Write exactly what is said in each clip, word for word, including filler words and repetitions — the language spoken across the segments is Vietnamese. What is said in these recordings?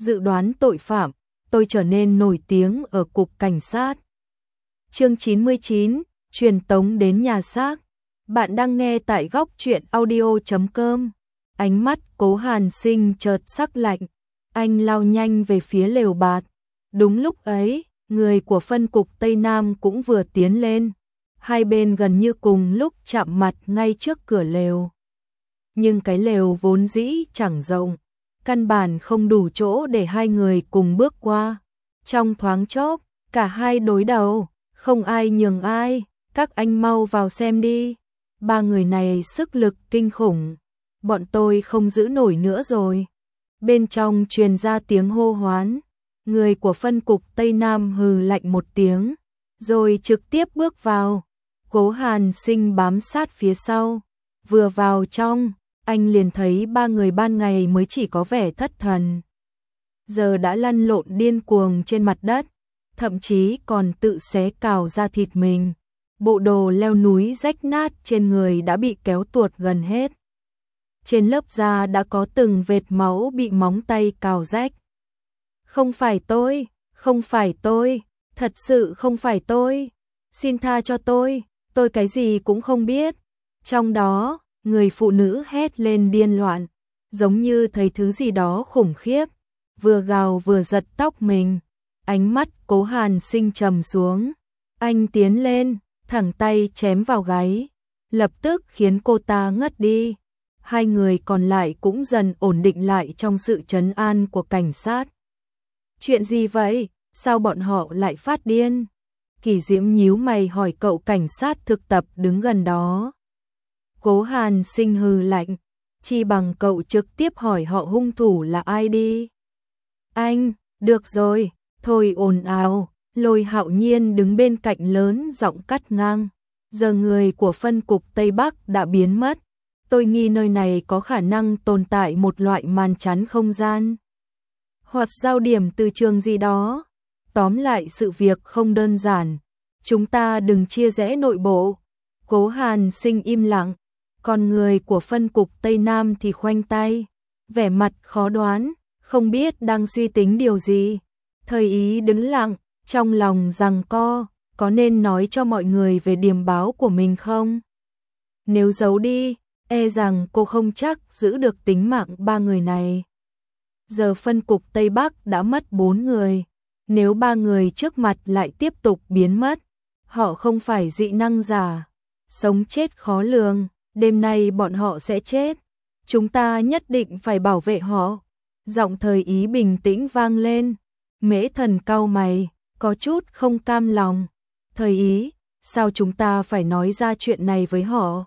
dự đoán tội phạm, tôi trở nên nổi tiếng ở cục cảnh sát. Chương chín mươi chín, truyền tống đến nhà xác. Bạn đang nghe tại góc truyện audio chấm com. Ánh mắt Cố Hàn Sinh chợt sắc lạnh, anh lao nhanh về phía lều bạt. Đúng lúc ấy, người của phân cục Tây Nam cũng vừa tiến lên. Hai bên gần như cùng lúc chạm mặt ngay trước cửa lều. Nhưng cái lều vốn dĩ chẳng rộng, căn bản không đủ chỗ để hai người cùng bước qua. Trong thoáng chốc, cả hai đối đầu, không ai nhường ai, các anh mau vào xem đi. Ba người này sức lực kinh khủng, bọn tôi không giữ nổi nữa rồi. Bên trong truyền ra tiếng hô hoán, người của phân cục Tây Nam hừ lạnh một tiếng, rồi trực tiếp bước vào. Cố Hàn Sinh bám sát phía sau, vừa vào trong, anh liền thấy ba người ban ngày mới chỉ có vẻ thất thần, giờ đã lăn lộn điên cuồng trên mặt đất, thậm chí còn tự xé cào da thịt mình. Bộ đồ leo núi rách nát trên người đã bị kéo tuột gần hết. Trên lớp da đã có từng vệt máu bị móng tay cào rách. Không phải tôi, không phải tôi, thật sự không phải tôi, xin tha cho tôi, tôi cái gì cũng không biết. Trong đó, người phụ nữ hét lên điên loạn, giống như thấy thứ gì đó khủng khiếp, vừa gào vừa giật tóc mình. Ánh mắt Cố Hàn Sinh trầm xuống, anh tiến lên, thẳng tay chém vào gáy, lập tức khiến cô ta ngất đi. Hai người còn lại cũng dần ổn định lại trong sự trấn an của cảnh sát. Chuyện gì vậy? Sao bọn họ lại phát điên? Kỳ Diễm nhíu mày hỏi cậu cảnh sát thực tập đứng gần đó. Cố Hàn Sinh hừ lạnh, chi bằng cậu trực tiếp hỏi họ hung thủ là ai đi. Anh, được rồi, thôi ồn ào. Lôi Hạo Nhiên đứng bên cạnh lớn giọng cắt ngang. Giờ người của phân cục Tây Bắc đã biến mất. Tôi nghi nơi này có khả năng tồn tại một loại màn chắn không gian, hoặc giao điểm từ trường gì đó. Tóm lại sự việc không đơn giản. Chúng ta đừng chia rẽ nội bộ. Cố Hàn Sinh im lặng. Còn người của phân cục Tây Nam thì khoanh tay, vẻ mặt khó đoán, không biết đang suy tính điều gì. Thời Ý đứng lặng, trong lòng giằng co, có nên nói cho mọi người về điểm báo của mình không? Nếu giấu đi, e rằng cô không chắc giữ được tính mạng ba người này. Giờ phân cục Tây Bắc đã mất bốn người, nếu ba người trước mặt lại tiếp tục biến mất, họ không phải dị năng giả, sống chết khó lường, đêm nay bọn họ sẽ chết. Chúng ta nhất định phải bảo vệ họ. Giọng Thời Ý bình tĩnh vang lên. Mễ Thần cau mày, có chút không cam lòng. Thời Ý, sao chúng ta phải nói ra chuyện này với họ?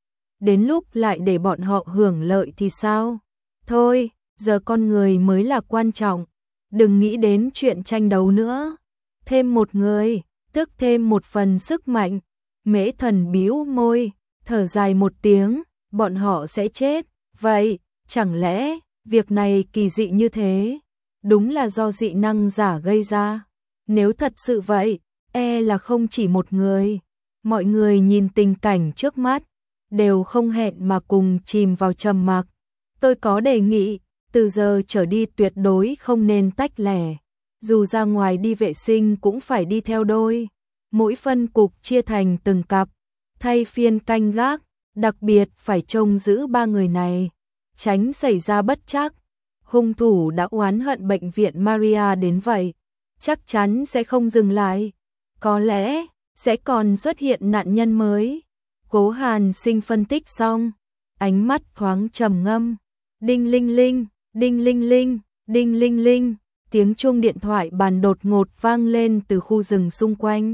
Đến lúc lại để bọn họ hưởng lợi thì sao? Thôi, giờ con người mới là quan trọng. Đừng nghĩ đến chuyện tranh đấu nữa. Thêm một người, tức thêm một phần sức mạnh. Mễ Thần bĩu môi, thở dài một tiếng, bọn họ sẽ chết. Vậy, chẳng lẽ việc này kỳ dị như thế? Đúng là do dị năng giả gây ra. Nếu thật sự vậy, e là không chỉ một người. Mọi người nhìn tình cảnh trước mắt, đều không hẹn mà cùng chìm vào trầm mặc. Tôi có đề nghị, từ giờ trở đi tuyệt đối không nên tách lẻ. Dù ra ngoài đi vệ sinh cũng phải đi theo đôi. Mỗi phân cục chia thành từng cặp, thay phiên canh gác, đặc biệt phải trông giữ ba người này, tránh xảy ra bất trắc. Hung thủ đã oán hận bệnh viện Maria đến vậy, chắc chắn sẽ không dừng lại. Có lẽ sẽ còn xuất hiện nạn nhân mới. Cố Hàn Sinh phân tích xong, ánh mắt thoáng trầm ngâm. Đinh linh linh, đinh linh linh, đinh linh linh, tiếng chuông điện thoại bàn đột ngột vang lên từ khu rừng xung quanh.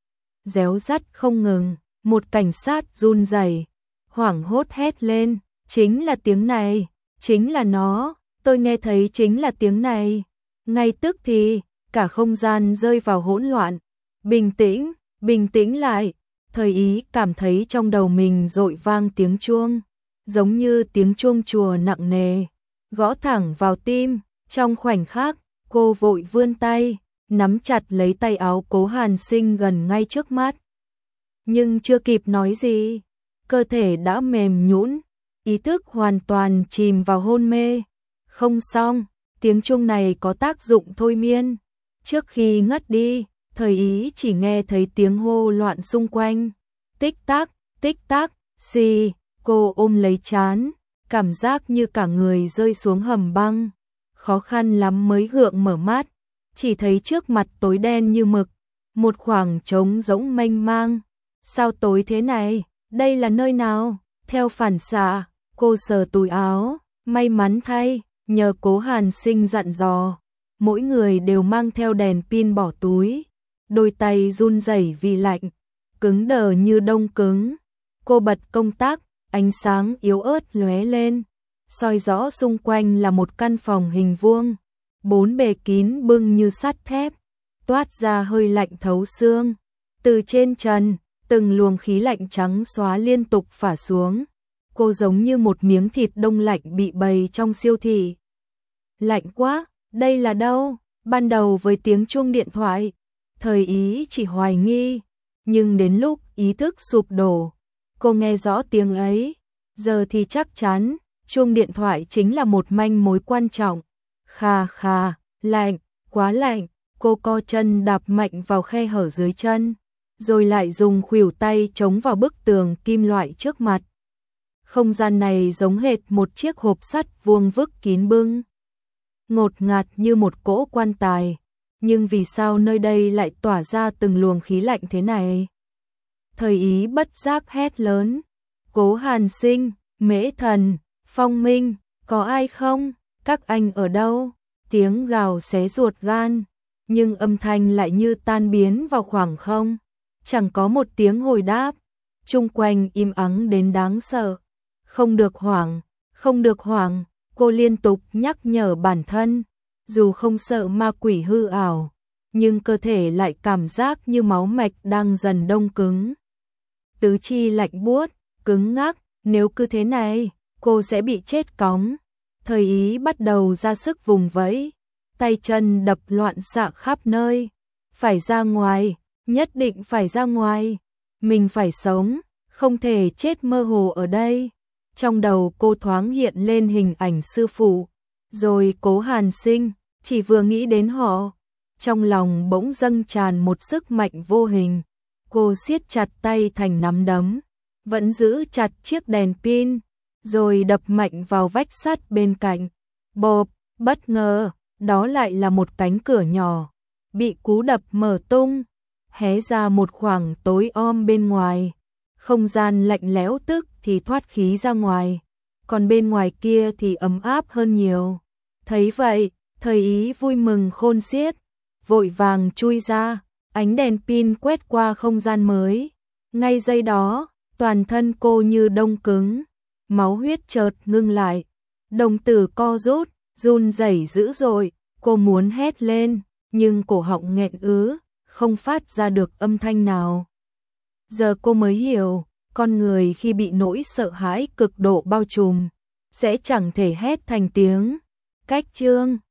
Réo rắt không ngừng, một cảnh sát run rẩy, hoảng hốt hét lên, chính là tiếng này, chính là nó. Tôi nghe thấy chính là tiếng này. Ngay tức thì, cả không gian rơi vào hỗn loạn. Bình tĩnh, bình tĩnh lại. Thời Ý cảm thấy trong đầu mình dội vang tiếng chuông, giống như tiếng chuông chùa nặng nề, gõ thẳng vào tim. Trong khoảnh khắc, cô vội vươn tay, nắm chặt lấy tay áo Cố Hàn Sinh gần ngay trước mắt. Nhưng chưa kịp nói gì, cơ thể đã mềm nhũn, ý thức hoàn toàn chìm vào hôn mê. Không xong, tiếng chuông này có tác dụng thôi miên. Trước khi ngất đi, Thời Ý chỉ nghe thấy tiếng hô loạn xung quanh. Tích tắc, tích tắc, xì, cô ôm lấy trán, cảm giác như cả người rơi xuống hầm băng. Khó khăn lắm mới gượng mở mắt, chỉ thấy trước mặt tối đen như mực, một khoảng trống rỗng mênh mang. Sao tối thế này? Đây là nơi nào? Theo phản xạ, cô sờ túi áo, may mắn thay, nhờ Cố Hàn Sinh dặn dò, mỗi người đều mang theo đèn pin bỏ túi. Đôi tay run rẩy vì lạnh, cứng đờ như đông cứng. Cô bật công tắc, ánh sáng yếu ớt lóe lên, soi rõ xung quanh là một căn phòng hình vuông, bốn bề kín bưng như sắt thép, toát ra hơi lạnh thấu xương. Từ trên trần, từng luồng khí lạnh trắng xóa liên tục phả xuống. Cô giống như một miếng thịt đông lạnh bị bày trong siêu thị. Lạnh quá, đây là đâu? Ban đầu với tiếng chuông điện thoại, Thời Ý chỉ hoài nghi, nhưng đến lúc ý thức sụp đổ, cô nghe rõ tiếng ấy, giờ thì chắc chắn, chuông điện thoại chính là một manh mối quan trọng. Khà khà, lạnh, quá lạnh, cô co chân đạp mạnh vào khe hở dưới chân, rồi lại dùng khuỷu tay chống vào bức tường kim loại trước mặt. Không gian này giống hệt một chiếc hộp sắt vuông vức kín bưng, ngột ngạt như một cỗ quan tài, nhưng vì sao nơi đây lại tỏa ra từng luồng khí lạnh thế này? Thời Ý bất giác hét lớn, Cố Hàn Sinh, Mễ Thần, Phong Minh, có ai không? Các anh ở đâu? Tiếng gào xé ruột gan, nhưng âm thanh lại như tan biến vào khoảng không, chẳng có một tiếng hồi đáp. Chung quanh im ắng đến đáng sợ. Không được hoảng, không được hoảng, cô liên tục nhắc nhở bản thân, dù không sợ ma quỷ hư ảo, nhưng cơ thể lại cảm giác như máu mạch đang dần đông cứng. Tứ chi lạnh buốt, cứng ngắc, nếu cứ thế này, cô sẽ bị chết cóng. Thời Ý bắt đầu ra sức vùng vẫy, tay chân đập loạn xạ khắp nơi. Phải ra ngoài, nhất định phải ra ngoài, mình phải sống, không thể chết mơ hồ ở đây. Trong đầu cô thoáng hiện lên hình ảnh sư phụ, rồi Cố Hàn Sinh, chỉ vừa nghĩ đến họ, trong lòng bỗng dâng tràn một sức mạnh vô hình. Cô siết chặt tay thành nắm đấm, vẫn giữ chặt chiếc đèn pin, rồi đập mạnh vào vách sắt bên cạnh. Bộp, bất ngờ, đó lại là một cánh cửa nhỏ, bị cú đập mở tung, hé ra một khoảng tối om bên ngoài. Không gian lạnh lẽo tức thì thoát khí ra ngoài, còn bên ngoài kia thì ấm áp hơn nhiều. Thấy vậy, Thời Ý vui mừng khôn xiết, vội vàng chui ra, ánh đèn pin quét qua không gian mới. Ngay giây đó, toàn thân cô như đông cứng, máu huyết chợt ngưng lại, đồng tử co rút, run rẩy dữ dội. Cô muốn hét lên, nhưng cổ họng nghẹn ứ, không phát ra được âm thanh nào. Giờ cô mới hiểu, con người khi bị nỗi sợ hãi cực độ bao trùm, sẽ chẳng thể hét thành tiếng. Cách chương